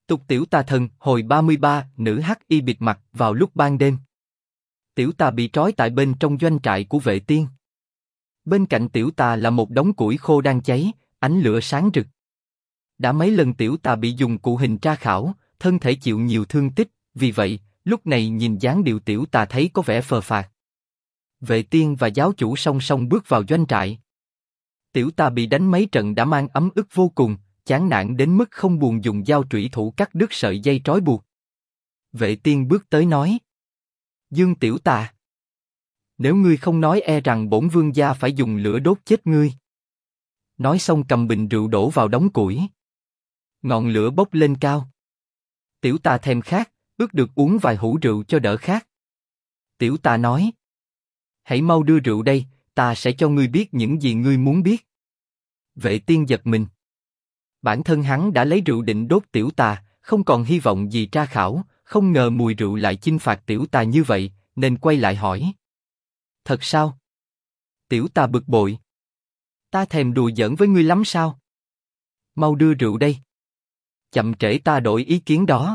Tục tiểu tà thần, hồi 33, nữ hắc y bịt mặt vào lúc ban đêm. Tiểu tà bị trói tại bên trong doanh trại của vệ tiên. Bên cạnh tiểu tà là một đống củi khô đang cháy, ánh lửa sáng rực. Đã mấy lần tiểu tà bị dùng cụ hình tra khảo, thân thể chịu nhiều thương tích, vì vậy, lúc này nhìn dáng điệu tiểu tà thấy có vẻ phờ phạc. Vệ tiên và giáo chủ song song bước vào doanh trại. Tiểu tà bị đánh mấy trận đã mang ấm ức vô cùng, chán nản đến mức không buồn dùng dao trủy thủ cắt đứt sợi dây trói buộc. Vệ tiên bước tới nói: Dương tiểu tà, nếu ngươi không nói e rằng bổn vương gia phải dùng lửa đốt chết ngươi. Nói xong cầm bình rượu đổ vào đống củi. Ngọn lửa bốc lên cao. Tiểu tà thèm khát, ước được uống vài hũ rượu cho đỡ khát. Tiểu tà nói: Hãy mau đưa rượu đây, ta sẽ cho ngươi biết những gì ngươi muốn biết. Vệ tiên giật mình. Bản thân hắn đã lấy rượu định đốt tiểu tà, không còn hy vọng gì tra khảo, không ngờ mùi rượu lại chinh phạt tiểu tà như vậy, nên quay lại hỏi: Thật sao? Tiểu tà bực bội: Ta thèm đùa giỡn với ngươi lắm sao? Mau đưa rượu đây. Chậm trễ ta đổi ý kiến đó.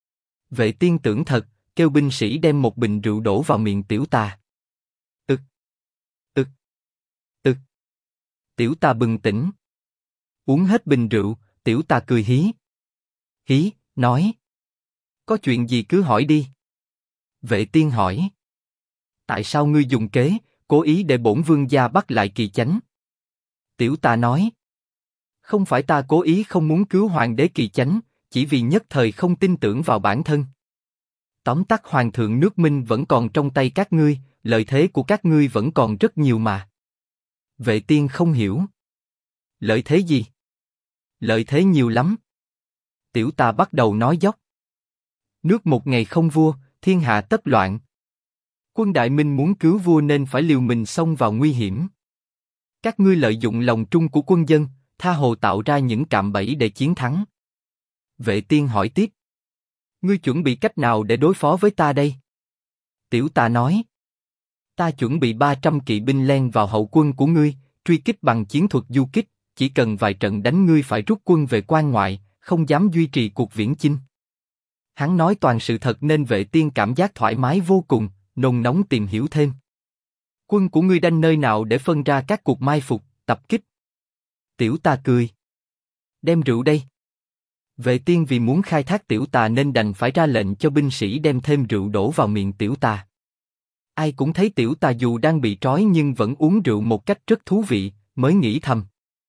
Vệ tiên tưởng thật, kêu binh sĩ đem một bình rượu đổ vào miệng tiểu tà. Ực, ực, ực. Tiểu tà bừng tỉnh. Uống hết bình rượu, tiểu tà cười hí. Hí, nói: Có chuyện gì cứ hỏi đi. Vệ tiên hỏi: Tại sao ngươi dùng kế, cố ý để bổn vương gia bắt lại Kỳ Chánh? Tiểu tà nói: Không phải ta cố ý không muốn cứu hoàng đế Kỳ Chánh, chỉ vì nhất thời không tin tưởng vào bản thân. Tóm tắt hoàng thượng nước Minh vẫn còn trong tay các ngươi, lợi thế của các ngươi vẫn còn rất nhiều mà. Vệ tiên không hiểu. Lợi thế gì? Lợi thế nhiều lắm. Tiểu tà bắt đầu nói dốc. Nước một ngày không vua, thiên hạ tất loạn. Quân Đại Minh muốn cứu vua nên phải liều mình xông vào nguy hiểm. Các ngươi lợi dụng lòng trung của quân dân, tha hồ tạo ra những cạm bẫy để chiến thắng. Vệ tiên hỏi tiếp: Ngươi chuẩn bị cách nào để đối phó với ta đây? Tiểu tà nói: Ta chuẩn bị 300 kỵ binh len vào hậu quân của ngươi, truy kích bằng chiến thuật du kích, chỉ cần vài trận đánh ngươi phải rút quân về quan ngoại, không dám duy trì cuộc viễn chinh. Hắn nói toàn sự thật nên vệ tiên cảm giác thoải mái vô cùng, nôn nóng tìm hiểu thêm. Quân của ngươi đanh nơi nào để phân ra các cuộc mai phục, tập kích? Tiểu tà cười: Đem rượu đây. Vệ tiên vì muốn khai thác tiểu tà nên đành phải ra lệnh cho binh sĩ đem thêm rượu đổ vào miệng tiểu tà. Ai cũng thấy tiểu tà dù đang bị trói nhưng vẫn uống rượu một cách rất thú vị, mới nghĩ thầm: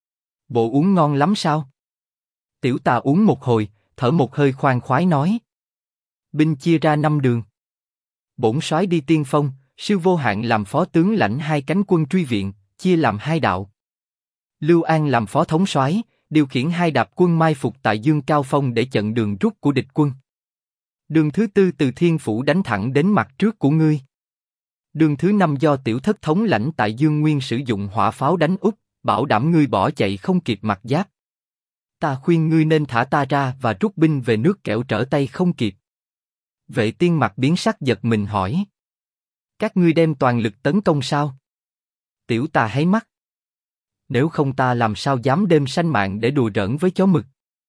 Bộ uống ngon lắm sao? Tiểu tà uống một hồi, thở một hơi khoan khoái nói: Binh chia ra 5 đường. Bổn soái đi tiên phong, Siêu Vô Hạn làm phó tướng lãnh 2 cánh quân truy viện, chia làm 2 đạo. Lưu An làm phó thống soái, điều khiển 2 đạp quân mai phục tại Dương Cao Phong để chặn đường rút của địch quân. Đường thứ 4 từ Thiên Phủ đánh thẳng đến mặt trước của ngươi. Đường thứ 5 do tiểu thất thống lãnh tại Dương Nguyên sử dụng hỏa pháo đánh úp, bảo đảm ngươi bỏ chạy không kịp mặc giáp. Ta khuyên ngươi nên thả ta ra và rút binh về nước kẻo trở tay không kịp. Vệ tiên mặt biến sắc giật mình hỏi: Các ngươi đem toàn lực tấn công sao? Tiểu tà háy mắt: Nếu không ta làm sao dám đêm sanh mạng để đùa giỡn với chó mực.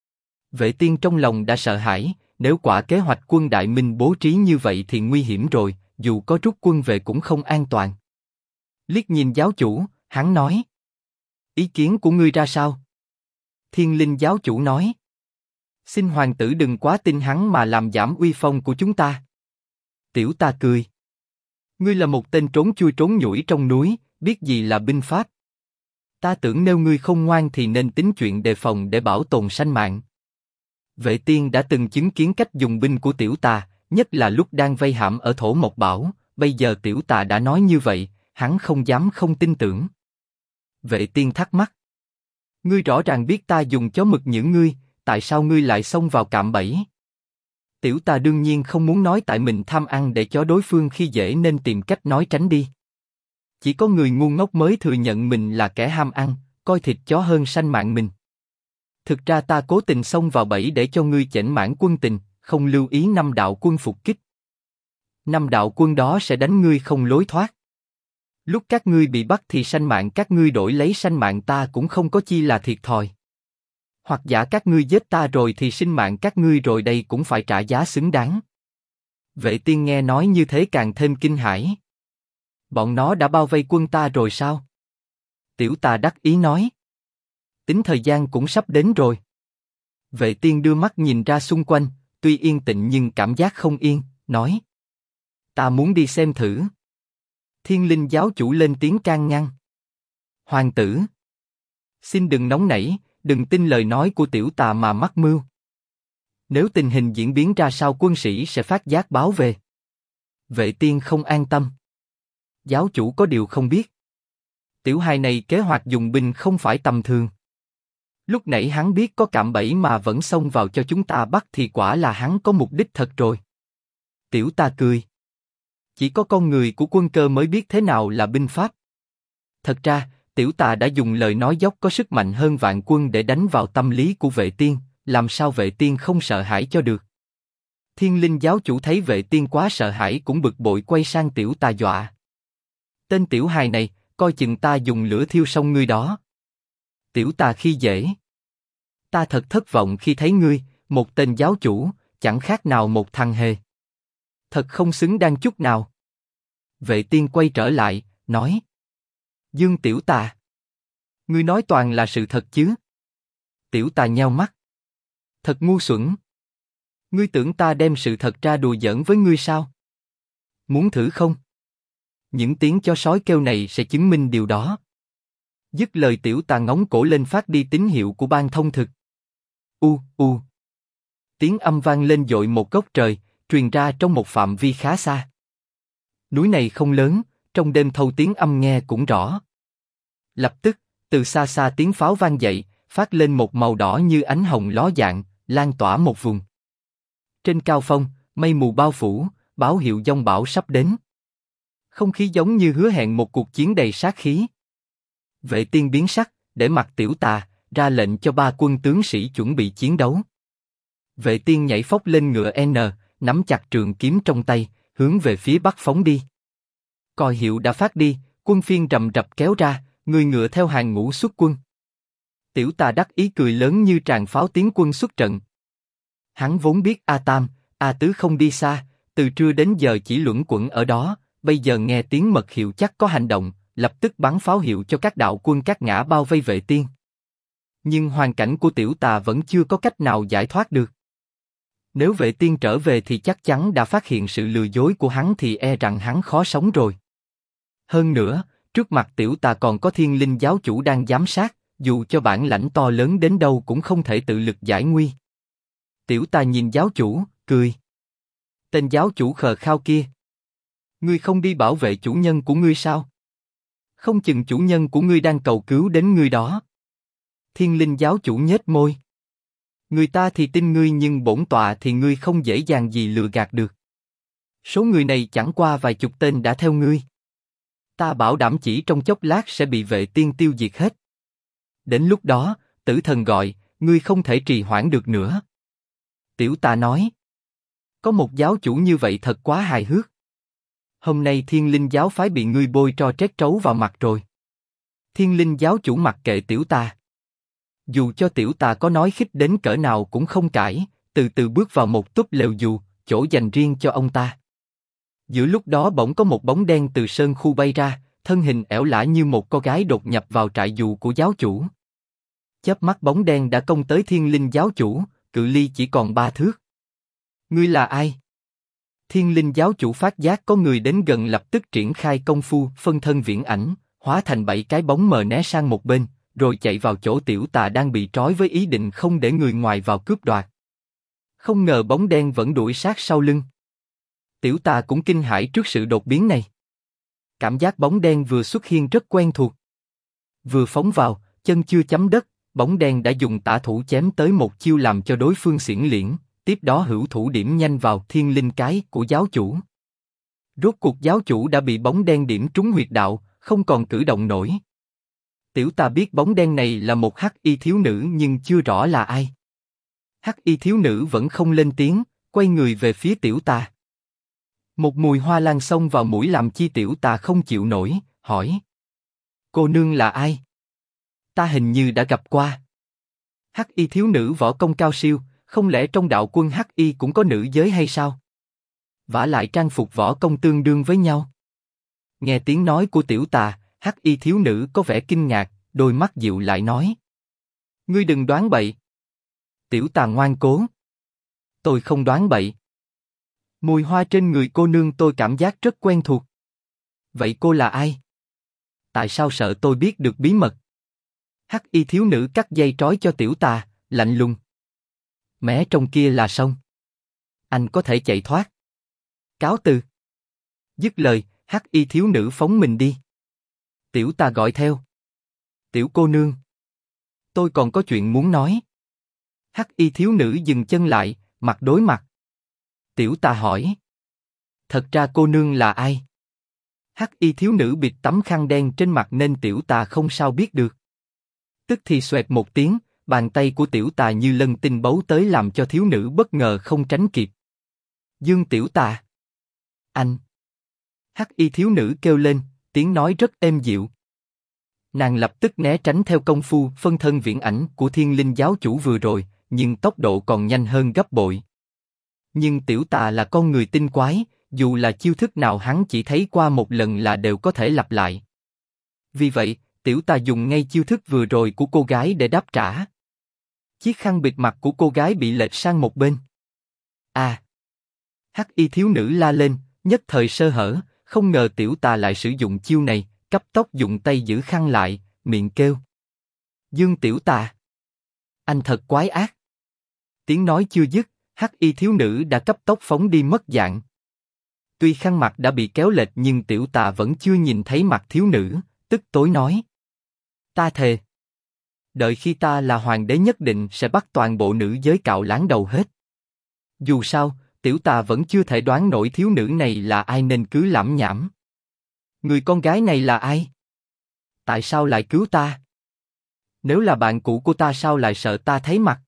Vệ tiên trong lòng đã sợ hãi, nếu quả kế hoạch quân Đại Minh bố trí như vậy thì nguy hiểm rồi, dù có rút quân về cũng không an toàn. Liếc nhìn giáo chủ, hắn nói: Ý kiến của ngươi ra sao? Thiên Linh giáo chủ nói: Xin hoàng tử đừng quá tin hắn mà làm giảm uy phong của chúng ta. Tiểu tà cười: Ngươi là một tên trốn chui trốn nhủi trong núi, biết gì là binh pháp. Ta tưởng nếu ngươi không ngoan thì nên tính chuyện đề phòng để bảo tồn sanh mạng. Vệ tiên đã từng chứng kiến cách dùng binh của tiểu tà, nhất là lúc đang vây hãm ở Thổ Mộc Bảo, bây giờ tiểu tà đã nói như vậy, hắn không dám không tin tưởng. Vệ tiên thắc mắc: Ngươi rõ ràng biết ta dùng chó mực những ngươi, tại sao ngươi lại xông vào cạm bẫy? Tiểu tà đương nhiên không muốn nói tại mình tham ăn để cho đối phương khi dễ nên tìm cách nói tránh đi. Chỉ có người ngu ngốc mới thừa nhận mình là kẻ ham ăn, coi thịt chó hơn sanh mạng mình. Thực ra ta cố tình xông vào bẫy để cho ngươi chểnh mãn quân tình, không lưu ý 5 đạo quân phục kích. 5 đạo quân đó sẽ đánh ngươi không lối thoát. Lúc các ngươi bị bắt thì sanh mạng các ngươi đổi lấy sanh mạng ta cũng không có chi là thiệt thòi. Hoặc giả các ngươi giết ta rồi thì sinh mạng các ngươi rồi đây cũng phải trả giá xứng đáng. Vệ Tiên nghe nói như thế càng thêm kinh hãi. Bọn nó đã bao vây quân ta rồi sao? Tiểu Tà đắc ý nói. Tính thời gian cũng sắp đến rồi. Vệ Tiên đưa mắt nhìn ra xung quanh, tuy yên tĩnh nhưng cảm giác không yên, nói. Ta muốn đi xem thử. Thiên Linh giáo chủ lên tiếng can ngăn. Hoàng tử, xin đừng nóng nảy, đừng tin lời nói của Tiểu Tà mà mắc mưu. Nếu tình hình diễn biến ra sao quân sĩ sẽ phát giác báo về. Vệ Tiên không an tâm. Giáo chủ có điều không biết. Tiểu hài này kế hoạch dùng binh không phải tầm thường. Lúc nãy hắn biết có cạm bẫy mà vẫn xông vào cho chúng ta bắt thì quả là hắn có mục đích thật rồi. Tiểu Tà cười. Chỉ có con người của quân cơ mới biết thế nào là binh pháp. Thật ra, Tiểu Tà đã dùng lời nói dốc có sức mạnh hơn vạn quân để đánh vào tâm lý của Vệ Tiên, làm sao Vệ Tiên không sợ hãi cho được. Thiên Linh giáo chủ thấy Vệ Tiên quá sợ hãi cũng bực bội quay sang Tiểu Tà dọa. Tên tiểu hài này, coi chừng ta dùng lửa thiêu xong ngươi đó. Tiểu Tà khi dễ. Ta thật thất vọng khi thấy ngươi, một tên giáo chủ, chẳng khác nào một thằng hề. Thật không xứng đáng chút nào. Vệ Tiên quay trở lại, nói. Dương Tiểu Tà. Ngươi nói toàn là sự thật chứ? Tiểu Tà nheo mắt. Thật ngu xuẩn. Ngươi tưởng ta đem sự thật ra đùa giỡn với ngươi sao? Muốn thử không? Những tiếng chó sói kêu này sẽ chứng minh điều đó. Dứt lời Tiểu Tà ngóng cổ lên phát đi tín hiệu của ban thông thực. Tiếng âm vang lên dội một góc trời, truyền ra trong một phạm vi khá xa. Núi này không lớn, trong đêm thâu tiếng âm nghe cũng rõ. Lập tức, từ xa xa tiếng pháo vang dậy, phát lên một màu đỏ như ánh hồng ló dạng, lan tỏa một vùng. Trên cao phong, mây mù bao phủ, báo hiệu giông bão sắp đến. Không khí giống như hứa hẹn một cuộc chiến đầy sát khí. Vệ Tiên biến sắc, để mặc Tiểu Tà, ra lệnh cho 3 quân tướng sĩ chuẩn bị chiến đấu. Vệ Tiên nhảy phóc lên ngựa N, nắm chặt trường kiếm trong tay, hướng về phía bắc phóng đi. Còi hiệu đã phát đi, quân phiên rầm rập kéo ra, người ngựa theo hàng ngũ xuất quân. Tiểu Tà đắc ý cười lớn như tràng pháo tiến quân xuất trận. Hắn vốn biết A Tam, A Tứ không đi xa, từ trưa đến giờ chỉ luẩn quẩn ở đó, bây giờ nghe tiếng mật hiệu chắc có hành động, lập tức bắn pháo hiệu cho các đạo quân các ngã bao vây Vệ Tiên. Nhưng hoàn cảnh của Tiểu Tà vẫn chưa có cách nào giải thoát được. Nếu Vệ Tiên trở về thì chắc chắn đã phát hiện sự lừa dối của hắn thì e rằng hắn khó sống rồi. Hơn nữa, trước mặt Tiểu Tà còn có Thiên Linh giáo chủ đang giám sát, dù cho bản lãnh to lớn đến đâu cũng không thể tự lực giải nguy. Tiểu Tà nhìn giáo chủ, cười. Tên giáo chủ khờ khao kia. Ngươi không đi bảo vệ chủ nhân của ngươi sao? Không chừng chủ nhân của ngươi đang cầu cứu đến ngươi đó. Thiên Linh giáo chủ nhếch môi. Người ta thì tin ngươi nhưng bổn tọa thì ngươi không dễ dàng gì lừa gạt được. Số người này chẳng qua vài chục tên đã theo ngươi. Ta bảo đảm chỉ trong chốc lát sẽ bị Vệ Tiên tiêu diệt hết. Đến lúc đó, tử thần gọi, ngươi không thể trì hoãn được nữa. Tiểu Tà nói. Có một giáo chủ như vậy thật quá hài hước. Hôm nay Thiên Linh giáo phái bị ngươi bôi tro trét trấu vào mặt rồi. Thiên Linh giáo chủ mặc kệ Tiểu Tà. Dù cho Tiểu Tà có nói khích đến cỡ nào cũng không cãi, từ từ bước vào một túp lều dù, chỗ dành riêng cho ông ta. Giữa lúc đó bỗng có một bóng đen từ sơn khu bay ra, thân hình ẻo lả như một cô gái đột nhập vào trại dù của giáo chủ. Chớp mắt bóng đen đã công tới Thiên Linh giáo chủ, cự ly chỉ còn 3 thước. Ngươi là ai? Thiên Linh giáo chủ phát giác có người đến gần lập tức triển khai công phu phân thân viễn ảnh, hóa thành 7 cái bóng mờ né sang một bên, rồi chạy vào chỗ Tiểu Tà đang bị trói với ý định không để người ngoài vào cướp đoạt. Không ngờ bóng đen vẫn đuổi sát sau lưng. Tiểu Tà cũng kinh hãi trước sự đột biến này. Cảm giác bóng đen vừa xuất hiện rất quen thuộc. Vừa phóng vào, chân chưa chấm đất, bóng đen đã dùng tả thủ chém tới một chiêu làm cho đối phương xiển liễn, tiếp đó hữu thủ điểm nhanh vào Thiên Linh cái của giáo chủ. Rốt cuộc giáo chủ đã bị bóng đen điểm trúng huyệt đạo, không còn cử động nổi. Tiểu Tà biết bóng đen này là một hắc y thiếu nữ nhưng chưa rõ là ai. Hắc y thiếu nữ vẫn không lên tiếng, quay người về phía Tiểu Tà. Một mùi hoa lan xông vào mũi làm chi Tiểu Tà không chịu nổi, hỏi. Cô nương là ai? Ta hình như đã gặp qua. Hắc y thiếu nữ võ công cao siêu, không lẽ trong đạo quân Hắc y cũng có nữ giới hay sao? Vả lại trang phục võ công tương đương với nhau. Nghe tiếng nói của tiểu tà, Hắc y thiếu nữ có vẻ kinh ngạc, đôi mắt dịu lại nói: Ngươi đừng đoán bậy. Tiểu tà ngoan cố: Tôi không đoán bậy. Mùi hoa trên người cô nương tôi cảm giác rất quen thuộc. Vậy cô là ai? Tại sao sợ tôi biết được bí mật? Hắc y thiếu nữ cắt dây trói cho tiểu tà, lạnh lùng: Mé trong kia là sông. Anh có thể chạy thoát. Cáo từ. Dứt lời, Hắc y thiếu nữ phóng mình đi. Tiểu tà gọi theo: Tiểu cô nương, tôi còn có chuyện muốn nói. Hắc y thiếu nữ dừng chân lại, mặt đối mặt. Tiểu tà hỏi: Thật ra cô nương là ai? Hắc y thiếu nữ bịt tấm khăn đen trên mặt nên tiểu tà không sao biết được. Tức thì xoẹt một tiếng, bàn tay của tiểu tà như lân tinh bấu tới làm cho thiếu nữ bất ngờ không tránh kịp. Dương tiểu tà. Anh. Hắc y thiếu nữ kêu lên, tiếng nói rất êm dịu. Nàng lập tức né tránh theo công phu phân thân viễn ảnh của Thiên Linh giáo chủ vừa rồi, nhưng tốc độ còn nhanh hơn gấp bội. Nhưng tiểu tà là con người tinh quái, dù là chiêu thức nào hắn chỉ thấy qua một lần là đều có thể lặp lại. Vì vậy, tiểu tà dùng ngay chiêu thức vừa rồi của cô gái để đáp trả. Chiếc khăn bịt mặt của cô gái bị lệch sang một bên. À! Hắc y thiếu nữ la lên, nhất thời sơ hở, không ngờ tiểu tà lại sử dụng chiêu này, cấp tốc dùng tay giữ khăn lại, miệng kêu: Dương tiểu tà! Anh thật quái ác! Tiếng nói chưa dứt, Hắc y thiếu nữ đã cấp tốc phóng đi mất dạng. Tuy khăn mặt đã bị kéo lệch nhưng tiểu tà vẫn chưa nhìn thấy mặt thiếu nữ, tức tối nói: Ta thề, đợi khi ta là hoàng đế nhất định sẽ bắt toàn bộ nữ giới cạo láng đầu hết. Dù sao, tiểu tà vẫn chưa thể đoán nổi thiếu nữ này là ai nên cứ lẩm nhẩm. Người con gái này là ai? Tại sao lại cứu ta? Nếu là bạn cũ của ta sao lại sợ ta thấy mặt?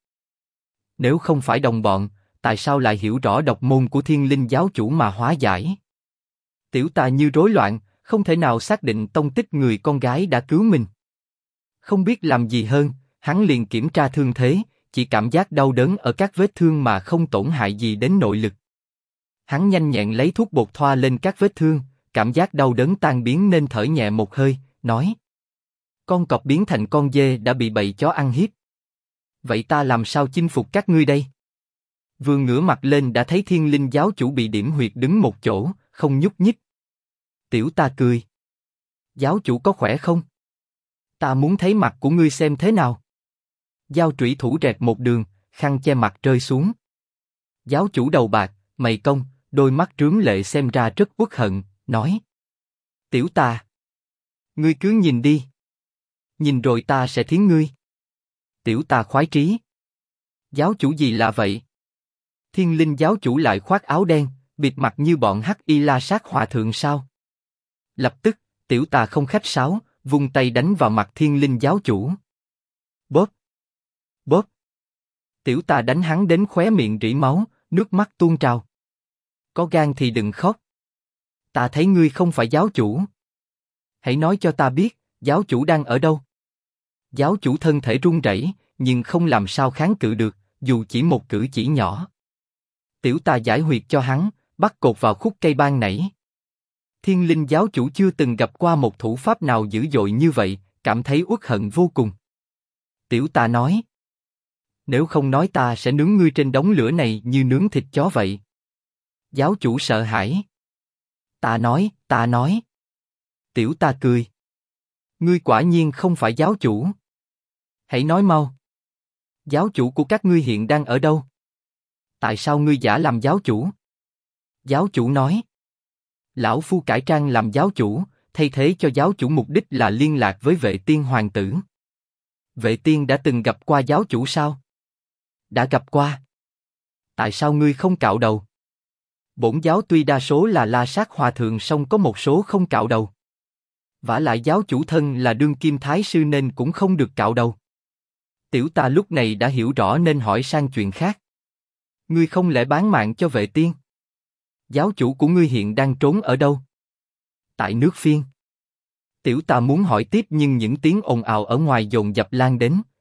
Nếu không phải đồng bọn, tại sao lại hiểu rõ độc môn của Thiên Linh giáo chủ mà hóa giải? Tiểu tà như rối loạn, không thể nào xác định tông tích người con gái đã cứu mình. Không biết làm gì hơn, hắn liền kiểm tra thương thế, chỉ cảm giác đau đớn ở các vết thương mà không tổn hại gì đến nội lực. Hắn nhanh nhẹn lấy thuốc bột thoa lên các vết thương, cảm giác đau đớn tan biến nên thở nhẹ một hơi, nói: Con cọp biến thành con dê đã bị bầy chó ăn hiếp. Vậy ta làm sao chinh phục các ngươi đây? Vừa ngửa mặt lên đã thấy Thiên Linh giáo chủ bị điểm huyệt đứng một chỗ, không nhúc nhích. Tiểu tà cười: Giáo chủ có khỏe không? Ta muốn thấy mặt của ngươi xem thế nào. Dao trủy thủ rẹt một đường, khăn che mặt rơi xuống. Giáo chủ đầu bạc, mày cong, đôi mắt rướm lệ xem ra rất uất hận, nói: Tiểu tà, ngươi cứ nhìn đi. Nhìn rồi ta sẽ thiến ngươi. Tiểu tà khoái trí: Giáo chủ gì lạ vậy? Thiên Linh giáo chủ lại khoác áo đen, bịt mặt như bọn Hắc y la sát hòa thượng sao? Lập tức, tiểu tà không khách sáo, vung tay đánh vào mặt Thiên Linh giáo chủ. Bóp! Bóp! Tiểu tà đánh hắn đến khóe miệng rỉ máu, nước mắt tuôn trào. Có gan thì đừng khóc. Ta thấy ngươi không phải giáo chủ. Hãy nói cho ta biết, giáo chủ đang ở đâu? Giáo chủ thân thể run rẩy, nhưng không làm sao kháng cự được, dù chỉ một cử chỉ nhỏ. Tiểu tà giải huyệt cho hắn, bắt cột vào khúc cây ban nảy. Thiên Linh giáo chủ chưa từng gặp qua một thủ pháp nào dữ dội như vậy, cảm thấy uất hận vô cùng. Tiểu tà nói: Nếu không nói ta sẽ nướng ngươi trên đống lửa này như nướng thịt chó vậy. Giáo chủ sợ hãi. Ta nói. Tiểu tà cười: Ngươi quả nhiên không phải giáo chủ. Hãy nói mau. Giáo chủ của các ngươi hiện đang ở đâu? Tại sao ngươi giả làm giáo chủ? Giáo chủ nói: Lão phu cải trang làm giáo chủ, thay thế cho giáo chủ, mục đích là liên lạc với Vệ Tiên hoàng tử. Vệ Tiên đã từng gặp qua giáo chủ sao? Đã gặp qua. Tại sao ngươi không cạo đầu? Bổn giáo tuy đa số là la sát hòa thượng song có một số không cạo đầu. Vả lại giáo chủ thân là đương kim thái sư nên cũng không được cạo đầu. Tiểu tà lúc này đã hiểu rõ nên hỏi sang chuyện khác. Ngươi không lẽ bán mạng cho Vệ Tiên? Giáo chủ của ngươi hiện đang trốn ở đâu? Tại nước Phiên. Tiểu tà muốn hỏi tiếp nhưng những tiếng ồn ào ở ngoài dồn dập lan đến,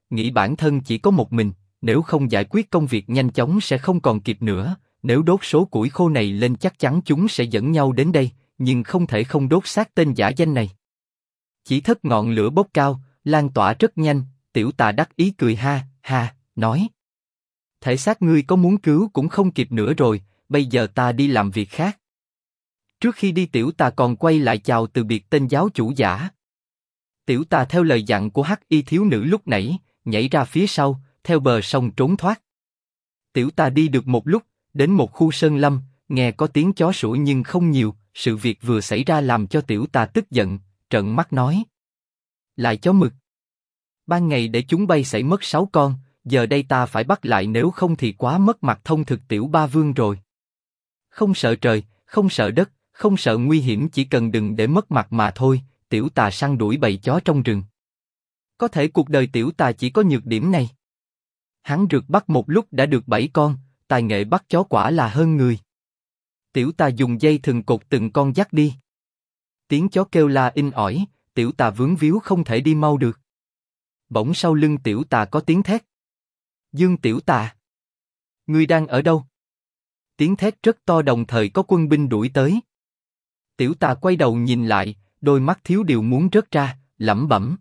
nghĩ bản thân chỉ có một mình, nếu không giải quyết công việc nhanh chóng sẽ không còn kịp nữa, nếu đốt số củi khô này lên chắc chắn chúng sẽ dẫn nhau đến đây, nhưng không thể không đốt xác tên giả danh này. Chỉ thất ngọn lửa bốc cao, lan tỏa rất nhanh, Tiểu Tà đắc ý cười ha, ha, nói. Thể xác ngươi có muốn cứu cũng không kịp nữa rồi, bây giờ ta đi làm việc khác. Trước khi đi Tiểu Tà còn quay lại chào từ biệt tên giáo chủ giả. Tiểu Tà theo lời dặn của Hắc Y thiếu nữ lúc nãy, nhảy ra phía sau, theo bờ sông trốn thoát. Tiểu Tà đi được một lúc, đến một khu sơn lâm, nghe có tiếng chó sủa nhưng không nhiều, sự việc vừa xảy ra làm cho Tiểu Tà tức giận, trợn mắt nói. Lại chó mực. Ban ngày để chúng bay xảy mất 6 con, giờ đây ta phải bắt lại nếu không thì quá mất mặt thông thực Tiểu Ba Vương rồi. Không sợ trời, không sợ đất, không sợ nguy hiểm, chỉ cần đừng để mất mặt mà thôi. Tiểu Tà săn đuổi bầy chó trong rừng. Có thể cuộc đời Tiểu Tà chỉ có nhược điểm này. Hắn rượt bắt một lúc đã được 7 con, tài nghệ bắt chó quả là hơn người. Tiểu Tà dùng dây thừng cột từng con dắt đi. Tiếng chó kêu la in ỏi, Tiểu Tà vướng víu không thể đi mau được. Bỗng sau lưng Tiểu Tà có tiếng thét. Dương Tiểu Tà, ngươi đang ở đâu? Tiếng thét rất to, đồng thời có quân binh đuổi tới. Tiểu Tà quay đầu nhìn lại, đôi mắt thiếu điều muốn rớt ra, lẩm bẩm.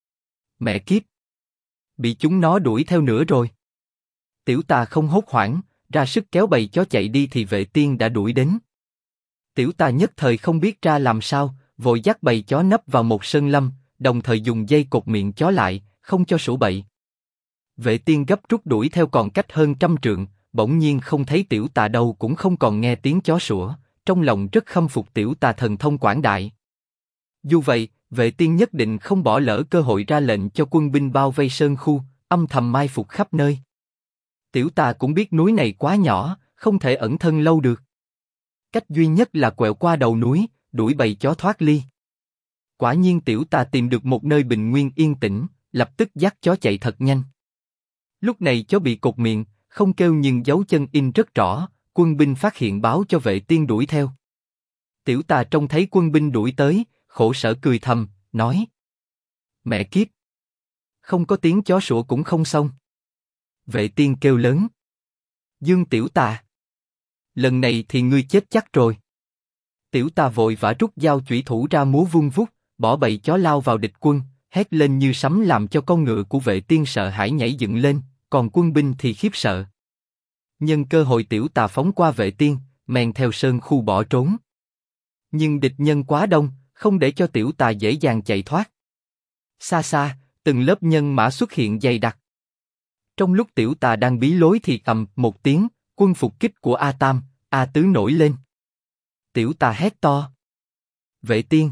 Mẹ kiếp! Bị chúng nó đuổi theo nữa rồi. Tiểu Tà không hốt hoảng, ra sức kéo bầy chó chạy đi thì Vệ Tiên đã đuổi đến. Tiểu Tà nhất thời không biết ra làm sao, vội dắt bầy chó nấp vào một sơn lâm, đồng thời dùng dây cột miệng chó lại, không cho sủa bậy. Vệ Tiên gấp rút đuổi theo còn cách hơn 100 trượng, bỗng nhiên không thấy Tiểu Tà đâu, cũng không còn nghe tiếng chó sủa, trong lòng rất khâm phục Tiểu Tà thần thông quảng đại. Dù vậy, Vệ Tiên nhất định không bỏ lỡ cơ hội ra lệnh cho quân binh bao vây sơn khu, âm thầm mai phục khắp nơi. Tiểu Tà cũng biết núi này quá nhỏ, không thể ẩn thân lâu được. Cách duy nhất là quẹo qua đầu núi, đuổi bầy chó thoát ly. Quả nhiên Tiểu Tà tìm được một nơi bình nguyên yên tĩnh, lập tức dắt chó chạy thật nhanh. Lúc này chó bị cột miệng, không kêu nhưng dấu chân in rất rõ, quân binh phát hiện báo cho Vệ Tiên đuổi theo. Tiểu Tà trông thấy quân binh đuổi tới, khổ sở cười thầm, nói. Mẹ kiếp! Không có tiếng chó sủa cũng không xong. Vệ Tiên kêu lớn. Dương Tiểu Tà! Lần này thì ngươi chết chắc rồi. Tiểu Tà vội vã rút dao chủy thủ ra múa vung vút, bỏ bầy chó lao vào địch quân, hét lên như sấm làm cho con ngựa của Vệ Tiên sợ hãi nhảy dựng lên, còn quân binh thì khiếp sợ. Nhân cơ hội Tiểu Tà phóng qua Vệ Tiên, men theo sơn khu bỏ trốn. Nhưng địch nhân quá đông, không để cho Tiểu Tà dễ dàng chạy thoát. Xa xa, từng lớp nhân mã xuất hiện dày đặc. Trong lúc Tiểu Tà đang bí lối thì ầm một tiếng, quân phục kích của A Tam, A Tứ nổi lên. Tiểu Tà hét to. Vệ Tiên!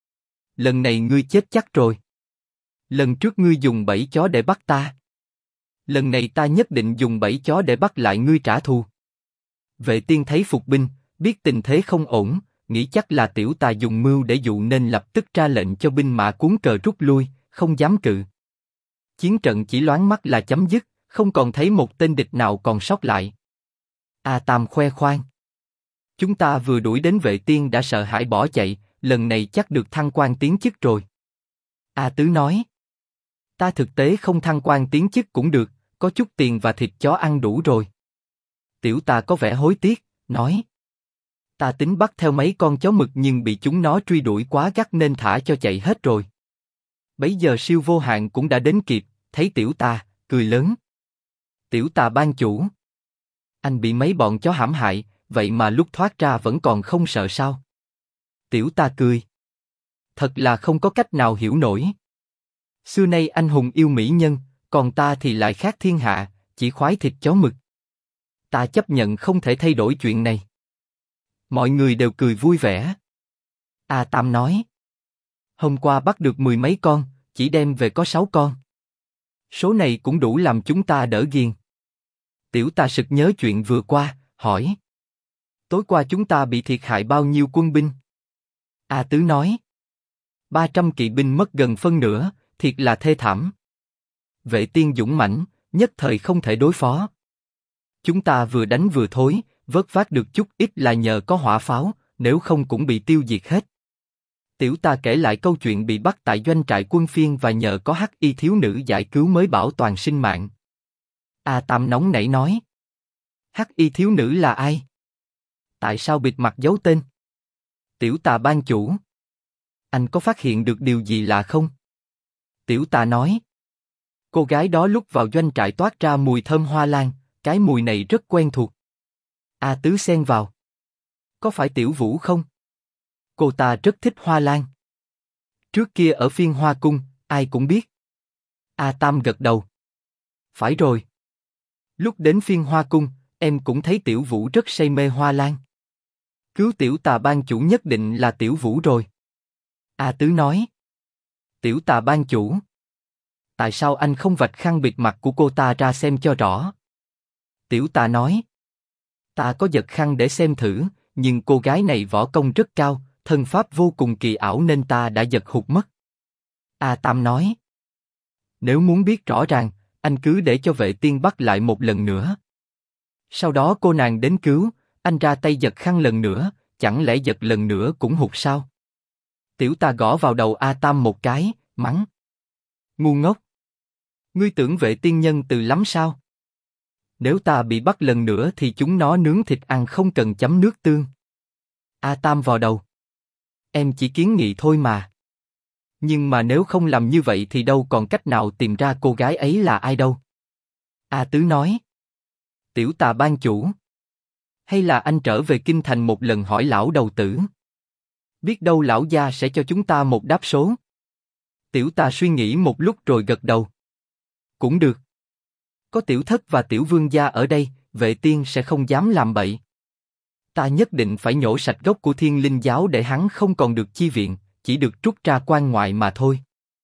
Lần này ngươi chết chắc rồi. Lần trước ngươi dùng bẫy chó để bắt ta. Lần này ta nhất định dùng bẫy chó để bắt lại ngươi trả thù. Vệ Tiên thấy phục binh, biết tình thế không ổn, nghĩ chắc là Tiểu Tà dùng mưu để dụ nên lập tức ra lệnh cho binh mã cuốn cờ rút lui, không dám cự. Chiến trận chỉ loáng mắt là chấm dứt, không còn thấy một tên địch nào còn sót lại. A Tam khoe khoang. Chúng ta vừa đuổi đến Vệ Tiên đã sợ hãi bỏ chạy, lần này chắc được thăng quan tiến chức rồi. A Tứ nói. Ta thực tế không thăng quan tiến chức cũng được, có chút tiền và thịt chó ăn đủ rồi. Tiểu Tà có vẻ hối tiếc, nói. Ta tính bắt theo mấy con chó mực nhưng bị chúng nó truy đuổi quá gắt nên thả cho chạy hết rồi. Bấy giờ Siêu Vô Hạn cũng đã đến kịp, thấy Tiểu Tà, cười lớn. Tiểu Tà ban chủ. Anh bị mấy bọn chó hãm hại, vậy mà lúc thoát ra vẫn còn không sợ sao? Tiểu Tà cười. Thật là không có cách nào hiểu nổi. Xưa nay anh hùng yêu mỹ nhân, còn ta thì lại khác thiên hạ, chỉ khoái thịt chó mực. Ta chấp nhận không thể thay đổi chuyện này. Mọi người đều cười vui vẻ. A Tam nói. Hôm qua bắt được 10 mấy con, chỉ đem về có 6 con. Số này cũng đủ làm chúng ta đỡ ghiền. Tiểu Tà sực nhớ chuyện vừa qua, hỏi. Tối qua chúng ta bị thiệt hại bao nhiêu quân binh? A Tứ nói. 300 kỵ binh mất gần phân nửa, thiệt là thê thảm. Vệ Tiên dũng mãnh, nhất thời không thể đối phó. Chúng ta vừa đánh vừa thối, vớt vát được chút ít là nhờ có hỏa pháo, nếu không cũng bị tiêu diệt hết. Tiểu ta kể lại câu chuyện bị bắt tại doanh trại quân phiên và nhờ có hắc y thiếu nữ giải cứu mới bảo toàn sinh mạng. A Tam nóng nảy nói. Hắc y thiếu nữ là ai? Tại sao bịt mặt giấu tên? Tiểu Tà ban chủ. Anh có phát hiện được điều gì lạ không? Tiểu Tà nói. Cô gái đó lúc vào doanh trại toát ra mùi thơm hoa lan, cái mùi này rất quen thuộc. A Tứ xen vào. Có phải Tiểu Vũ không? Cô ta rất thích hoa lan. Trước kia ở phiên hoa cung, ai cũng biết. A Tam gật đầu. Phải rồi. Lúc đến phiên hoa cung, em cũng thấy Tiểu Vũ rất say mê hoa lan. Cứu Tiểu Tà ban chủ nhất định là Tiểu Vũ rồi. A Tứ nói. Tiểu Tà ban chủ. Tại sao anh không vạch khăn bịt mặt của cô ta ra xem cho rõ? Tiểu Tà nói. Ta có giật khăn để xem thử, nhưng cô gái này võ công rất cao, thân pháp vô cùng kỳ ảo nên ta đã giật hụt mất. A Tam nói. Nếu muốn biết rõ ràng, anh cứ để cho vệ tiên bắt lại một lần nữa. Sau đó cô nàng đến cứu, anh ra tay giật khăn lần nữa, chẳng lẽ giật lần nữa cũng hụt sao? Tiểu Tà gõ vào đầu A Tam một cái, mắng. Ngu ngốc! Ngươi tưởng vệ tiên nhân từ lắm sao? Nếu ta bị bắt lần nữa thì chúng nó nướng thịt ăn không cần chấm nước tương. A Tam vò đầu. Em chỉ kiến nghị thôi mà. Nhưng mà nếu không làm như vậy thì đâu còn cách nào tìm ra cô gái ấy là ai đâu. A Tứ nói. Tiểu Tà ban chủ. Hay là anh trở về kinh thành một lần hỏi lão đầu tử. Biết đâu lão gia sẽ cho chúng ta một đáp số. Tiểu Tà suy nghĩ một lúc rồi gật đầu. Cũng được. Có Tiểu Thất và Tiểu Vương gia ở đây, vệ tiên sẽ không dám làm bậy. Ta nhất định phải nhổ sạch gốc của Thiên Linh giáo để hắn không còn được chi viện, chỉ được trút ra quan ngoại mà thôi.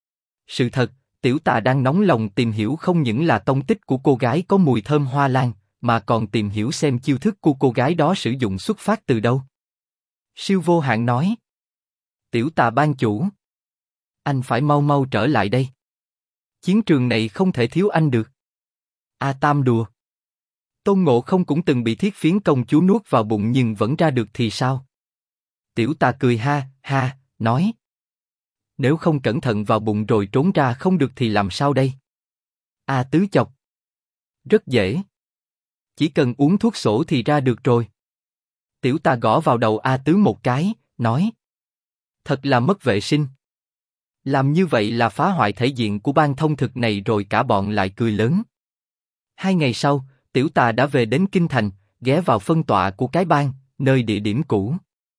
Sự thật, Tiểu Tà đang nóng lòng tìm hiểu không những là tông tích của cô gái có mùi thơm hoa lan, mà còn tìm hiểu xem chiêu thức của cô gái đó sử dụng xuất phát từ đâu. Siêu Vô Hạn nói. Tiểu Tà ban chủ. Anh phải mau mau trở lại đây. Chiến trường này không thể thiếu anh được. A Tam đùa. Tôn Ngộ Không cũng từng bị Thiết Phiến công chúa nuốt vào bụng nhưng vẫn ra được thì sao? Tiểu Tà cười ha, ha, nói. Nếu không cẩn thận vào bụng rồi trốn ra không được thì làm sao đây? A Tứ chọc. Rất dễ. Chỉ cần uống thuốc sổ thì ra được rồi. Tiểu Tà gõ vào đầu A Tứ một cái, nói. Thật là mất vệ sinh. Làm như vậy là phá hoại thể diện của ban thông thực này rồi cả bọn lại cười lớn. 2 ngày sau, Tiểu Tà đã về đến Kinh Thành, ghé vào phân tọa của cái bang, nơi địa điểm cũ.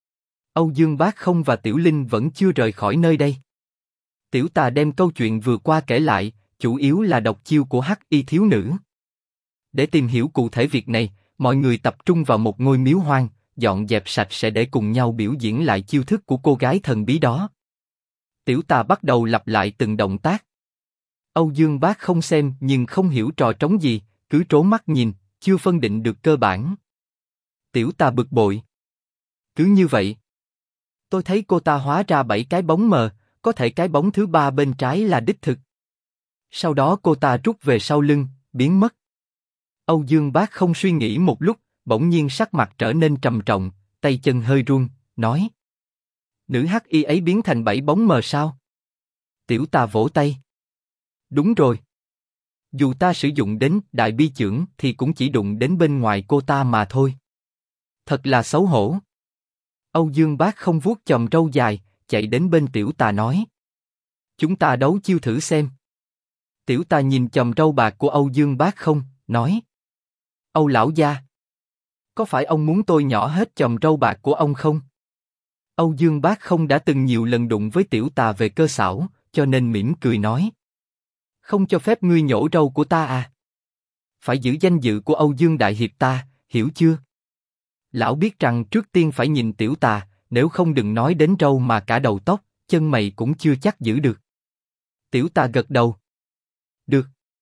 Âu Dương Bác Không và Tiểu Linh vẫn chưa rời khỏi nơi đây. Tiểu Tà đem câu chuyện vừa qua kể lại, chủ yếu là độc chiêu của hắc y thiếu nữ. Để tìm hiểu cụ thể việc này, mọi người tập trung vào một ngôi miếu hoang, dọn dẹp sạch sẽ để cùng nhau biểu diễn lại chiêu thức của cô gái thần bí đó. Tiểu Tà bắt đầu lặp lại từng động tác. Âu Dương Bác Không xem nhưng không hiểu trò trống gì, cứ trố mắt nhìn, chưa phân định được cơ bản. Tiểu Tà bực bội. Cứ như vậy. Tôi thấy cô ta hóa ra 7 cái bóng mờ, có thể cái bóng thứ 3 bên trái là đích thực. Sau đó cô ta rút về sau lưng, biến mất. Âu Dương Bác Không suy nghĩ một lúc, bỗng nhiên sắc mặt trở nên trầm trọng, tay chân hơi run, nói. Nữ hắc y ấy biến thành 7 bóng mờ sao? Tiểu Tà vỗ tay. Đúng rồi. Dù ta sử dụng đến đại bi chưởng thì cũng chỉ đụng đến bên ngoài cô ta mà thôi. Thật là xấu hổ. Âu Dương Bác Không vuốt chòm râu dài, chạy đến bên Tiểu Tà nói. Chúng ta đấu chiêu thử xem. Tiểu Tà nhìn chòm râu bạc của Âu Dương Bác Không, nói. Âu lão gia. Có phải ông muốn tôi nhỏ hết chòm râu bạc của ông không? Âu Dương Bác Không đã từng nhiều lần đụng với Tiểu Tà về cơ xảo, cho nên mỉm cười nói. Không cho phép ngươi nhổ râu của ta à? Phải giữ danh dự của Âu Dương Đại Hiệp ta, hiểu chưa? Lão biết rằng trước tiên phải nhìn Tiểu Tà, nếu không đừng nói đến râu mà cả đầu tóc, chân mày cũng chưa chắc giữ được. Tiểu Tà gật đầu. Được.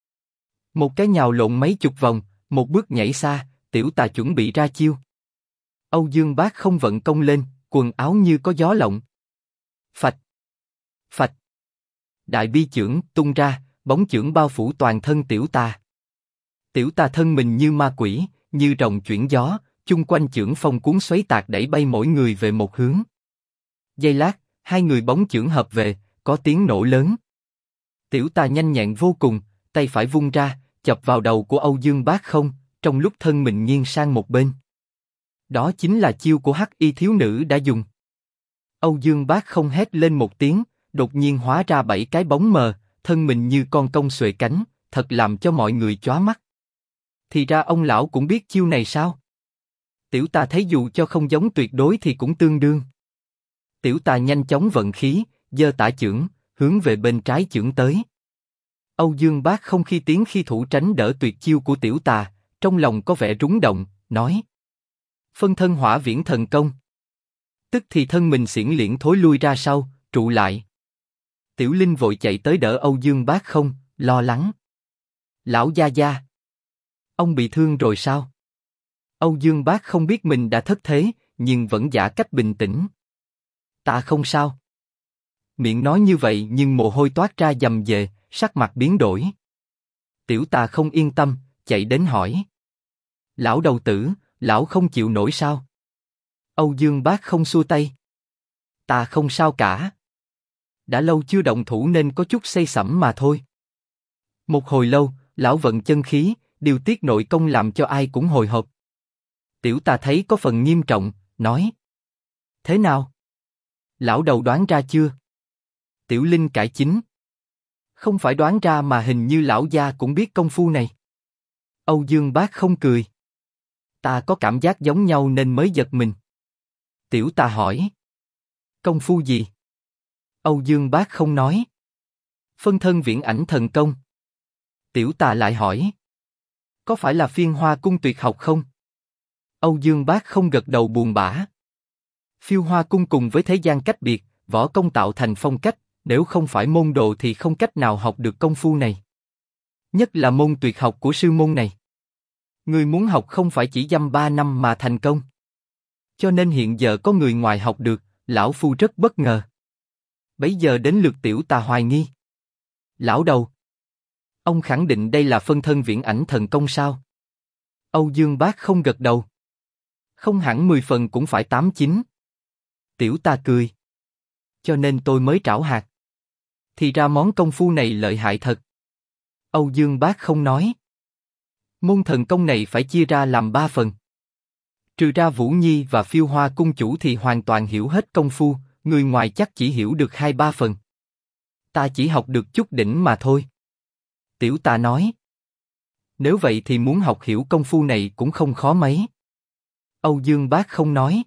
Một cái nhào lộn mấy chục vòng, một bước nhảy xa, Tiểu Tà chuẩn bị ra chiêu. Âu Dương Bác Không vận công lên, quần áo như có gió lộng. Phạch. Phạch. Đại bi chưởng tung ra, bóng chưởng bao phủ toàn thân Tiểu Tà. Tiểu Tà thân mình như ma quỷ, như rồng chuyển gió, chung quanh chưởng phong cuốn xoáy tạc đẩy bay mỗi người về một hướng. Giây lát, Hai người bóng chưởng hợp về, có tiếng nổ lớn. Tiểu Tà nhanh nhẹn vô cùng, tay phải vung ra, chập vào đầu của Âu Dương Bác Không, trong lúc thân mình nghiêng sang một bên. Đó chính là chiêu của Hắc Y thiếu nữ đã dùng. Âu Dương Bác Không hét lên một tiếng, đột nhiên hóa ra 7 cái bóng mờ, thân mình như con công xuề cánh, thật làm cho mọi người chóa mắt. Thì ra ông lão cũng biết chiêu này sao? Tiểu Tà thấy dù cho không giống tuyệt đối thì cũng tương đương. Tiểu Tà nhanh chóng vận khí, giơ tả chưởng, hướng về bên trái chưởng tới. Âu Dương Bác Không khi tiến khi thủ tránh đỡ tuyệt chiêu của Tiểu Tà, trong lòng có vẻ rúng động, nói: Phân thân hỏa viễn thần công. Tức thì thân mình xiển liễn thối lui ra sau, trụ lại. Tiểu Linh vội chạy tới đỡ Âu Dương Bác Không, lo lắng: Lão gia gia, ông bị thương rồi sao? Âu Dương Bác Không biết mình đã thất thế, nhưng vẫn giả cách bình tĩnh. Ta không sao. Miệng nói như vậy nhưng mồ hôi toát ra dầm dề, sắc mặt biến đổi. Tiểu Tà không yên tâm, chạy đến hỏi: Lão đầu tử, lão không chịu nổi sao? Âu Dương Bác Không xua tay: Ta không sao cả. Đã lâu chưa động thủ nên có chút say sẩm mà thôi. Một hồi lâu, lão vận chân khí, điều tiết nội công làm cho ai cũng hồi hộp. Tiểu Tà thấy có phần nghiêm trọng, nói: Thế nào? Lão đầu đoán ra chưa? Tiểu Linh cải chính: Không phải đoán ra mà hình như lão gia cũng biết công phu này. Âu Dương Bác Không cười: Ta có cảm giác giống nhau nên mới giật mình. Tiểu Tà hỏi: Công phu gì? Âu Dương Bác Không nói: Phân thân viễn ảnh thần công. Tiểu Tà lại hỏi: Có phải là Phiên Hoa Cung tuyệt học không? Âu Dương Bác Không gật đầu buồn bã. Phiêu Hoa Cung cùng với thế gian cách biệt, võ công tạo thành phong cách, nếu không phải môn đồ thì không cách nào học được công phu này. Nhất là môn tuyệt học của sư môn này. Người muốn học không phải chỉ dăm 3 năm mà thành công. Cho nên hiện giờ có người ngoài học được, lão phu rất bất ngờ. Bấy giờ đến lượt Tiểu Tà hoài nghi. Lão đầu, ông khẳng định đây là phân thân viễn ảnh thần công sao? Âu Dương Bác Không gật đầu. Không hẳn 10 phần cũng phải 8-9. Tiểu Tà cười: Cho nên tôi mới trảo hạt. Thì ra món công phu này lợi hại thật. Âu Dương Bác Không nói: Môn thần công này phải chia ra làm 3 phần. Trừ ra Vũ Nhi và Phiêu Hoa Cung chủ thì hoàn toàn hiểu hết công phu, người ngoài chắc chỉ hiểu được 2-3 phần. Ta chỉ học được chút đỉnh mà thôi. Tiểu Tà nói: Nếu vậy thì muốn học hiểu công phu này cũng không khó mấy. Âu Dương Bác Không nói: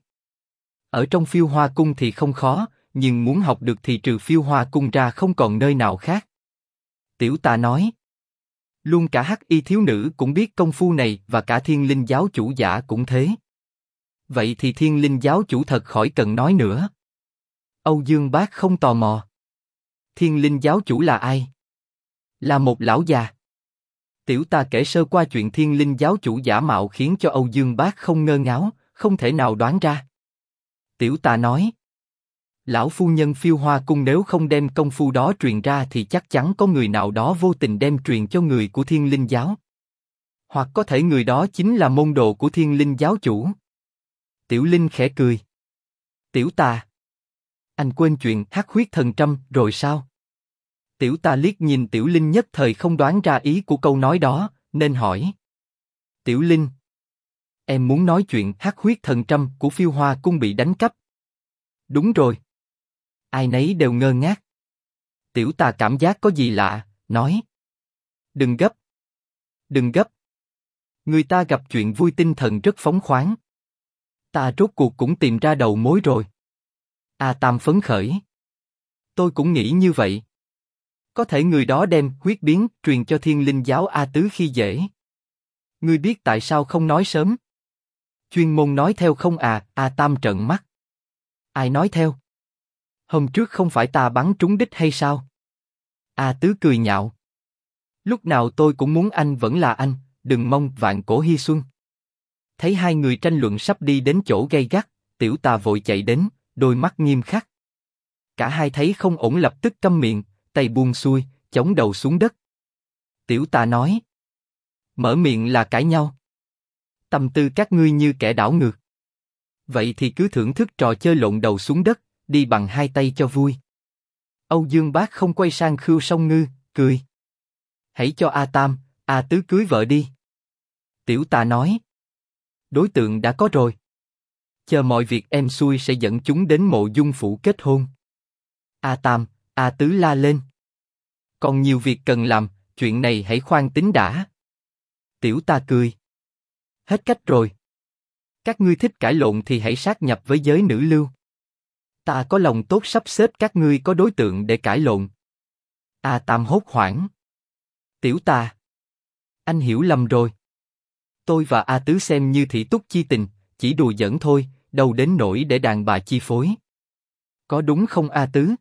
Ở trong Phiêu Hoa Cung thì không khó, nhưng muốn học được thì trừ Phiêu Hoa Cung ra không còn nơi nào khác. Tiểu Tà nói: Luôn cả Hắc Y thiếu nữ cũng biết công phu này và cả Thiên Linh giáo chủ giả cũng thế. Vậy thì Thiên Linh giáo chủ thật khỏi cần nói nữa. Âu Dương Bác Không tò mò: Thiên Linh giáo chủ là ai? Là một lão già. Tiểu Tà kể sơ qua chuyện Thiên Linh giáo chủ giả mạo khiến cho Âu Dương Bác Không ngơ ngáo, không thể nào đoán ra. Tiểu Tà nói: Lão phu nhân Phiêu Hoa Cung nếu không đem công phu đó truyền ra thì chắc chắn có người nào đó vô tình đem truyền cho người của Thiên Linh giáo. Hoặc có thể người đó chính là môn đồ của Thiên Linh giáo chủ. Tiểu Linh khẽ cười: Tiểu Tà, anh quên chuyện hắc huyết thần trâm rồi sao? Tiểu Tà liếc nhìn Tiểu Linh nhất thời không đoán ra ý của câu nói đó, nên hỏi: Tiểu Linh, em muốn nói chuyện hắc huyết thần trâm của Phiêu Hoa Cung bị đánh cắp? Đúng rồi. Ai nấy đều ngơ ngác. Tiểu Tà cảm giác có gì lạ, nói: Đừng gấp. Đừng gấp. Người ta gặp chuyện vui tinh thần rất phóng khoáng. Ta rốt cuộc cũng tìm ra đầu mối rồi. A Tam phấn khởi: Tôi cũng nghĩ như vậy. Có thể người đó đem huyết biến truyền cho Thiên Linh giáo A Tứ khi dễ. Ngươi biết tại sao không nói sớm? Chuyên môn nói theo không à? A Tam trợn mắt. Ai nói theo? Hôm trước không phải ta bắn trúng đích hay sao? A Tứ cười nhạo: Lúc nào tôi cũng muốn anh vẫn là anh, đừng mong vạn cổ hy xuân. Thấy hai người tranh luận sắp đi đến chỗ gay gắt, Tiểu Tà vội chạy đến, đôi mắt nghiêm khắc. Cả hai thấy không ổn lập tức câm miệng, tay buông xuôi, chống đầu xuống đất. Tiểu Tà nói: Mở miệng là cãi nhau. Tâm tư các ngươi như kẻ đảo ngược. Vậy thì cứ thưởng thức trò chơi lộn đầu xuống đất, đi bằng hai tay cho vui. Âu Dương Bác không quay sang Khưu Song Ngư, cười. Hãy cho A Tam, A Tứ cưới vợ đi. Tiểu Tà nói. Đối tượng đã có rồi. Chờ mọi việc em xuôi sẽ dẫn chúng đến Mộ Dung phủ kết hôn. A Tam, A Tứ la lên. Còn nhiều việc cần làm, chuyện này hãy khoan tính đã. Tiểu Tà cười. Hết cách rồi. Các ngươi thích cãi lộn thì hãy sát nhập với giới nữ lưu. Ta có lòng tốt sắp xếp các ngươi có đối tượng để cãi lộn. A Tam hốt hoảng. Tiểu Tà. Anh hiểu lầm rồi. Tôi và A Tứ xem như thị túc chi tình, chỉ đùa giỡn thôi, đâu đến nỗi để đàn bà chi phối. Có đúng không A Tứ?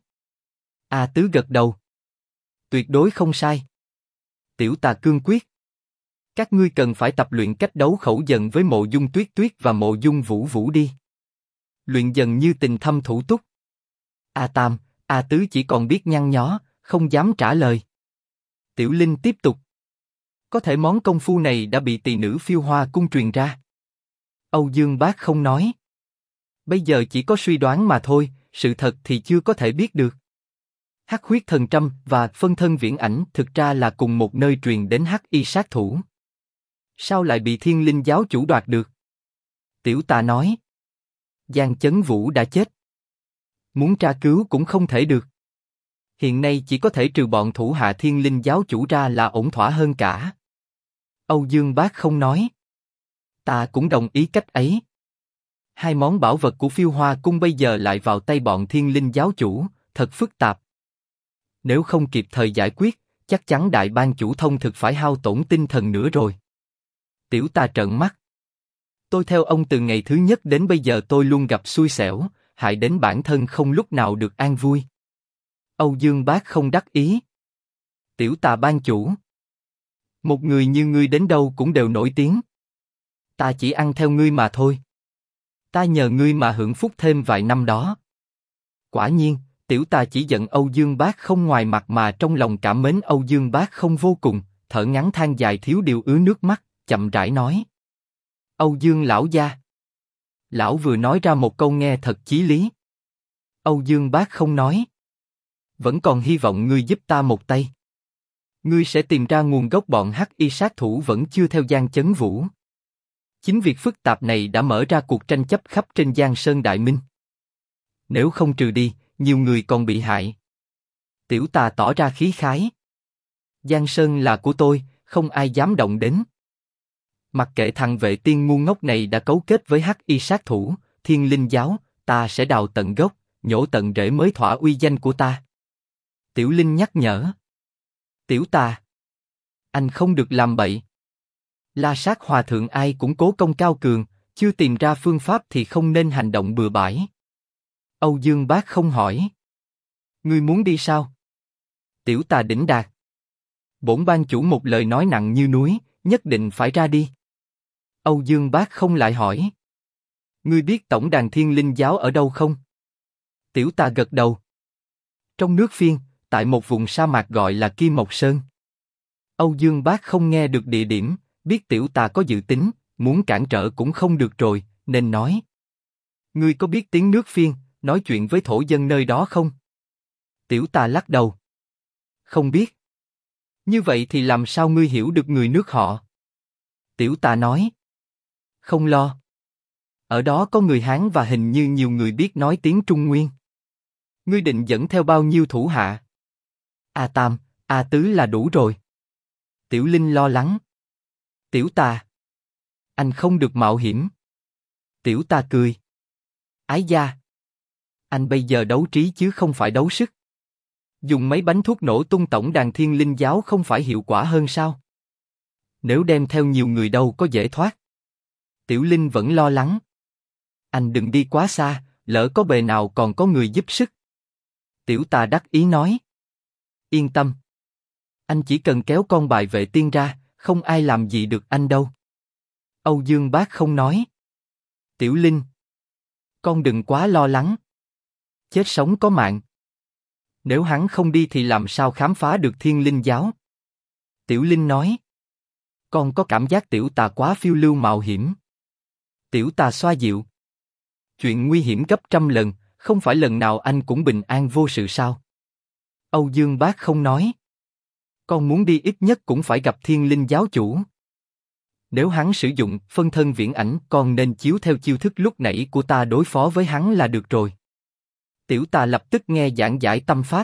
A Tứ gật đầu. Tuyệt đối không sai. Tiểu Tà cương quyết. Các ngươi cần phải tập luyện cách đấu khẩu dần với Mộ Dung Tuyết Tuyết và Mộ Dung Vũ Vũ đi. Luyện dần như tình thâm thủ túc. A Tam, A Tứ chỉ còn biết nhăn nhó, không dám trả lời. Tiểu Linh tiếp tục. Có thể món công phu này đã bị tỳ nữ Phiêu Hoa cung truyền ra. Âu Dương Bác không nói. Bây giờ chỉ có suy đoán mà thôi, sự thật thì chưa có thể biết được. Hắc huyết thần trâm và phân thân viễn ảnh thực ra là cùng một nơi truyền đến Hắc y sát thủ. Sao lại bị Thiên Linh giáo chủ đoạt được? Tiểu Tà nói. Giang Chấn Vũ đã chết. Muốn tra cứu cũng không thể được. Hiện nay chỉ có thể trừ bọn thủ hạ Thiên Linh giáo chủ ra là ổn thỏa hơn cả. Âu Dương Bác không nói. Ta cũng đồng ý cách ấy. Hai món bảo vật của Phiêu Hoa cung bây giờ lại vào tay bọn Thiên Linh giáo chủ, thật phức tạp. Nếu không kịp thời giải quyết, chắc chắn đại ban chủ thông thực phải hao tổn tinh thần nữa rồi. Tiểu Tà trợn mắt. Tôi theo ông từ ngày thứ nhất đến bây giờ tôi luôn gặp xui xẻo, hại đến bản thân không lúc nào được an vui. Âu Dương Bác không đắc ý. Tiểu Tà ban chủ. Một người như ngươi đến đâu cũng đều nổi tiếng. Ta chỉ ăn theo ngươi mà thôi. Ta nhờ ngươi mà hưởng phúc thêm vài năm đó. Quả nhiên, Tiểu Tà chỉ giận Âu Dương Bác không ngoài mặt mà trong lòng cảm mến Âu Dương Bác không vô cùng, thở ngắn than dài thiếu điều ứa nước mắt, chậm rãi nói. Âu Dương lão gia. Lão vừa nói ra một câu nghe thật chí lý. Âu Dương Bác không nói. Vẫn còn hy vọng ngươi giúp ta một tay. Ngươi sẽ tìm ra nguồn gốc bọn Hắc y sát thủ vẫn chưa theo Giang Chấn Vũ. Chính việc phức tạp này đã mở ra cuộc tranh chấp khắp trên Giang Sơn Đại Minh. Nếu không trừ đi, nhiều người còn bị hại. Tiểu Tà tỏ ra khí khái. Giang Sơn là của tôi, không ai dám động đến. Mặc kệ thằng Vệ Tiên ngu ngốc này đã cấu kết với Hắc y sát thủ, Thiên Linh giáo, ta sẽ đào tận gốc, nhổ tận rễ mới thỏa uy danh của ta. Tiểu Linh nhắc nhở. Tiểu Tà, anh không được làm bậy. La Sát Hòa thượng ai cũng cố công cao cường, chưa tìm ra phương pháp thì không nên hành động bừa bãi. Âu Dương Bác không hỏi. Ngươi muốn đi sao? Tiểu Tà đỉnh đạt. Bổn ban chủ một lời nói nặng như núi, nhất định phải ra đi. Âu Dương Bác không lại hỏi. Ngươi biết tổng đàn Thiên Linh giáo ở đâu không? Tiểu Tà gật đầu. Trong nước Phiên, tại một vùng sa mạc gọi là Kim Mộc Sơn. Âu Dương Bác không nghe được địa điểm, biết Tiểu Tà có dự tính, muốn cản trở cũng không được rồi, nên nói. Ngươi có biết tiếng nước Phiên, nói chuyện với thổ dân nơi đó không? Tiểu Tà lắc đầu. Không biết. Như vậy thì làm sao ngươi hiểu được người nước họ? Tiểu Tà nói. Không lo. Ở đó có người Hán và hình như nhiều người biết nói tiếng Trung Nguyên. Ngươi định dẫn theo bao nhiêu thủ hạ? A Tam, A Tứ là đủ rồi. Tiểu Linh lo lắng. Tiểu Tà. Anh không được mạo hiểm. Tiểu Tà cười. Ái da. Anh bây giờ đấu trí chứ không phải đấu sức. Dùng mấy bánh thuốc nổ tung tổng đàn Thiên Linh giáo không phải hiệu quả hơn sao? Nếu đem theo nhiều người đâu có dễ thoát. Tiểu Linh vẫn lo lắng. Anh đừng đi quá xa, lỡ có bề nào còn có người giúp sức. Tiểu Tà đắc ý nói. Yên tâm. Anh chỉ cần kéo con bài Vệ Tiên ra, không ai làm gì được anh đâu. Âu Dương Bác không nói. Tiểu Linh. Con đừng quá lo lắng. Chết sống có mạng. Nếu hắn không đi thì làm sao khám phá được Thiên Linh giáo? Tiểu Linh nói. Con có cảm giác Tiểu Tà quá phiêu lưu mạo hiểm. Tiểu Tà xoa dịu. Chuyện nguy hiểm gấp trăm lần, không phải lần nào anh cũng bình an vô sự sao? Âu Dương Bác không nói. Con muốn đi ít nhất cũng phải gặp Thiên Linh giáo chủ. Nếu hắn sử dụng phân thân viễn ảnh, con nên chiếu theo chiêu thức lúc nãy của ta đối phó với hắn là được rồi. Tiểu tà lập tức nghe giảng giải tâm pháp.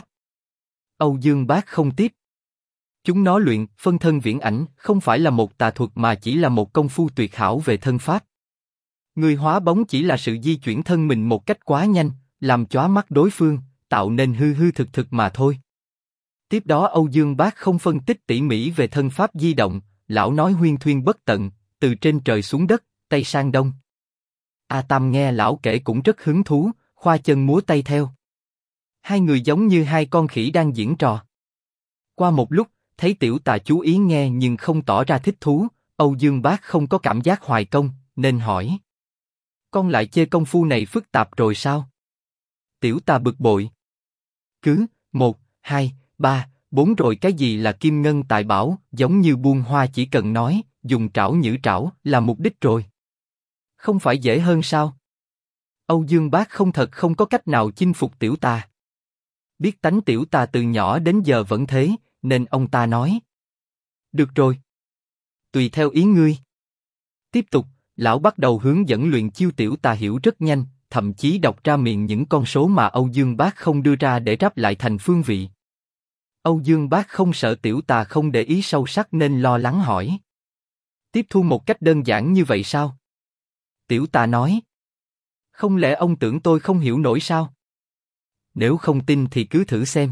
Âu Dương Bác không tiếp. Chúng nó luyện phân thân viễn ảnh không phải là một tà thuật mà chỉ là một công phu tuyệt hảo về thân pháp. Người hóa bóng chỉ là sự di chuyển thân mình một cách quá nhanh, làm chóa mắt đối phương, tạo nên hư hư thực thực mà thôi. Tiếp đó Âu Dương Bác không phân tích tỉ mỉ về thân pháp di động, lão nói huyên thuyên bất tận, từ trên trời xuống đất, tây sang đông. A Tam nghe lão kể cũng rất hứng thú, khoa chân múa tay theo. Hai người giống như hai con khỉ đang diễn trò. Qua một lúc, thấy tiểu tà chú ý nghe nhưng không tỏ ra thích thú, Âu Dương Bác không có cảm giác hoài công, nên hỏi. Con lại chê công phu này phức tạp rồi sao? Tiểu tà bực bội. Cứ, 1, 2, 3, 4 rồi cái gì là kim ngân tài bảo, giống như buôn hoa chỉ cần nói, dùng trảo nhử trảo là mục đích rồi. Không phải dễ hơn sao? Âu Dương Bác không có cách nào chinh phục tiểu tà. Biết tánh tiểu tà từ nhỏ đến giờ vẫn thế, nên ông ta nói. Được rồi. Tùy theo ý ngươi. Tiếp tục, lão bắt đầu hướng dẫn luyện chiêu tiểu tà hiểu rất nhanh, thậm chí đọc ra miệng những con số mà Âu Dương Bác không đưa ra để ráp lại thành phương vị. Âu Dương Bác không sợ tiểu tà không để ý sâu sắc nên lo lắng hỏi. Tiếp thu một cách đơn giản như vậy sao? Tiểu tà nói. Không lẽ ông tưởng tôi không hiểu nổi sao? Nếu không tin thì cứ thử xem.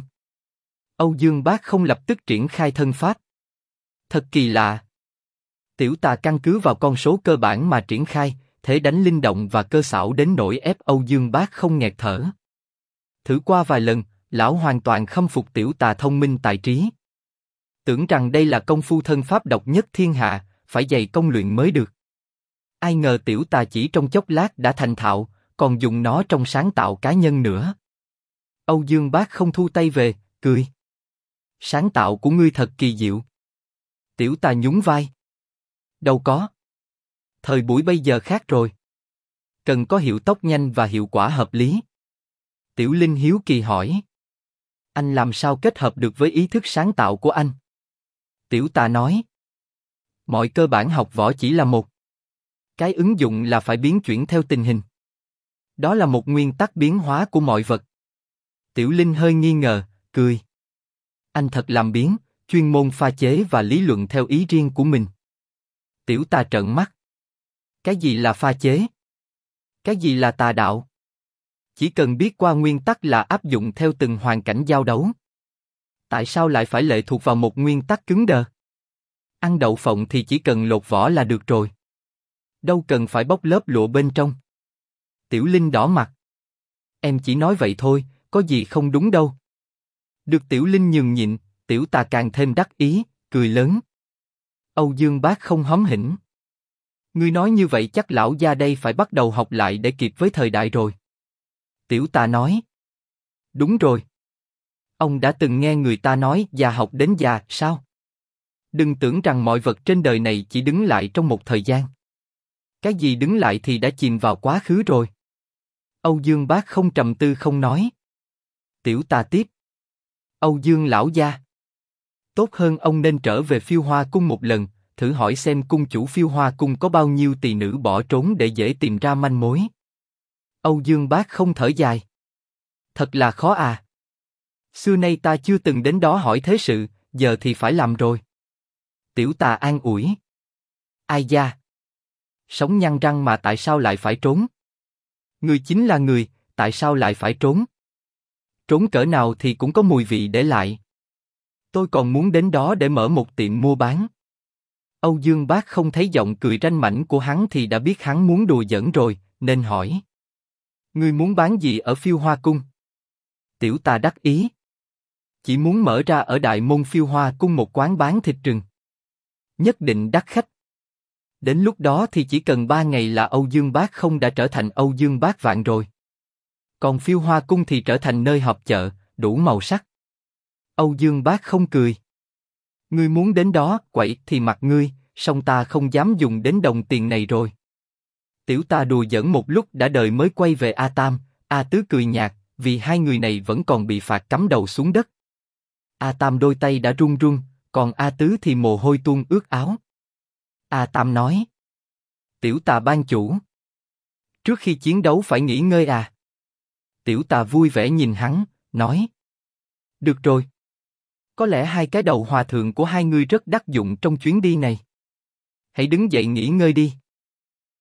Âu Dương Bác không lập tức triển khai thân pháp. Thật kỳ lạ. Tiểu tà căn cứ vào con số cơ bản mà triển khai, thế đánh linh động và cơ xảo đến nỗi ép Âu Dương Bác không nghẹt thở. Thử qua vài lần, lão hoàn toàn khâm phục tiểu tà thông minh tài trí. Tưởng rằng đây là công phu thân pháp độc nhất thiên hạ, phải dày công luyện mới được. Ai ngờ tiểu tà chỉ trong chốc lát đã thành thạo, còn dùng nó trong sáng tạo cá nhân nữa. Âu Dương Bác không thu tay về, cười. Sáng tạo của ngươi thật kỳ diệu. Tiểu tà nhún vai. Đâu có. Thời buổi bây giờ khác rồi. Cần có hiệu tốc nhanh và hiệu quả hợp lý. Tiểu Linh hiếu kỳ hỏi. Anh làm sao kết hợp được với ý thức sáng tạo của anh? Tiểu tà nói. Mọi cơ bản học võ chỉ là một. Cái ứng dụng là phải biến chuyển theo tình hình. Đó là một nguyên tắc biến hóa của mọi vật. Tiểu Linh hơi nghi ngờ, cười. Anh thật làm biến, chuyên môn pha chế và lý luận theo ý riêng của mình. Tiểu tà trợn mắt. Cái gì là pha chế? Cái gì là tà đạo? Chỉ cần biết qua nguyên tắc là áp dụng theo từng hoàn cảnh giao đấu. Tại sao lại phải lệ thuộc vào một nguyên tắc cứng đờ? Ăn đậu phộng thì chỉ cần lột vỏ là được rồi. Đâu cần phải bóc lớp lụa bên trong. Tiểu Linh đỏ mặt. Em chỉ nói vậy thôi, có gì không đúng đâu. Được Tiểu Linh nhường nhịn, tiểu tà càng thêm đắc ý, cười lớn. Âu Dương Bác không hóm hỉnh. Ngươi nói như vậy chắc lão gia đây phải bắt đầu học lại để kịp với thời đại rồi. Tiểu tà nói. Đúng rồi. Ông đã từng nghe người ta nói già học đến già, sao? Đừng tưởng rằng mọi vật trên đời này chỉ đứng lại trong một thời gian. Cái gì đứng lại thì đã chìm vào quá khứ rồi. Âu Dương Bác không trầm tư không nói. Tiểu tà tiếp. Âu Dương lão gia. Tốt hơn ông nên trở về Phiêu Hoa Cung một lần, thử hỏi xem cung chủ Phiêu Hoa Cung có bao nhiêu tỳ nữ bỏ trốn để dễ tìm ra manh mối. Âu Dương Bác không thở dài. Thật là khó à. Xưa nay ta chưa từng đến đó hỏi thế sự, giờ thì phải làm rồi. Tiểu tà an ủi. Ai da. Sống nhăn răng mà tại sao lại phải trốn? Người chính là người, tại sao lại phải trốn? Trốn cỡ nào thì cũng có mùi vị để lại. Tôi còn muốn đến đó để mở một tiệm mua bán. Âu Dương Bác không thấy giọng cười ranh mãnh của hắn thì đã biết hắn muốn đùa giỡn rồi, nên hỏi. Ngươi muốn bán gì ở Phiêu Hoa Cung? Tiểu tà đắc ý. Chỉ muốn mở ra ở Đại Môn Phiêu Hoa Cung một quán bán thịt rừng. Nhất định đắt khách. Đến lúc đó thì chỉ cần 3 ngày là Âu Dương Bác không đã trở thành Âu Dương Bác Vạn rồi. Còn Phiêu Hoa Cung thì trở thành nơi họp chợ, đủ màu sắc. Âu Dương Bác không cười. Ngươi muốn đến đó, quậy thì mặc ngươi, song ta không dám dùng đến đồng tiền này rồi. Tiểu ta đùa giỡn một lúc đã đời mới quay về A Tam, A Tứ cười nhạt, vì hai người này vẫn còn bị phạt cắm đầu xuống đất. A Tam đôi tay đã run run, còn A Tứ thì mồ hôi tuôn ướt áo. A Tam nói: Tiểu Tà ban chủ, trước khi chiến đấu phải nghỉ ngơi à? Tiểu Tà vui vẻ nhìn hắn, nói: Được rồi. Có lẽ hai cái đầu hòa thượng của hai ngươi rất đắc dụng trong chuyến đi này. Hãy đứng dậy nghỉ ngơi đi.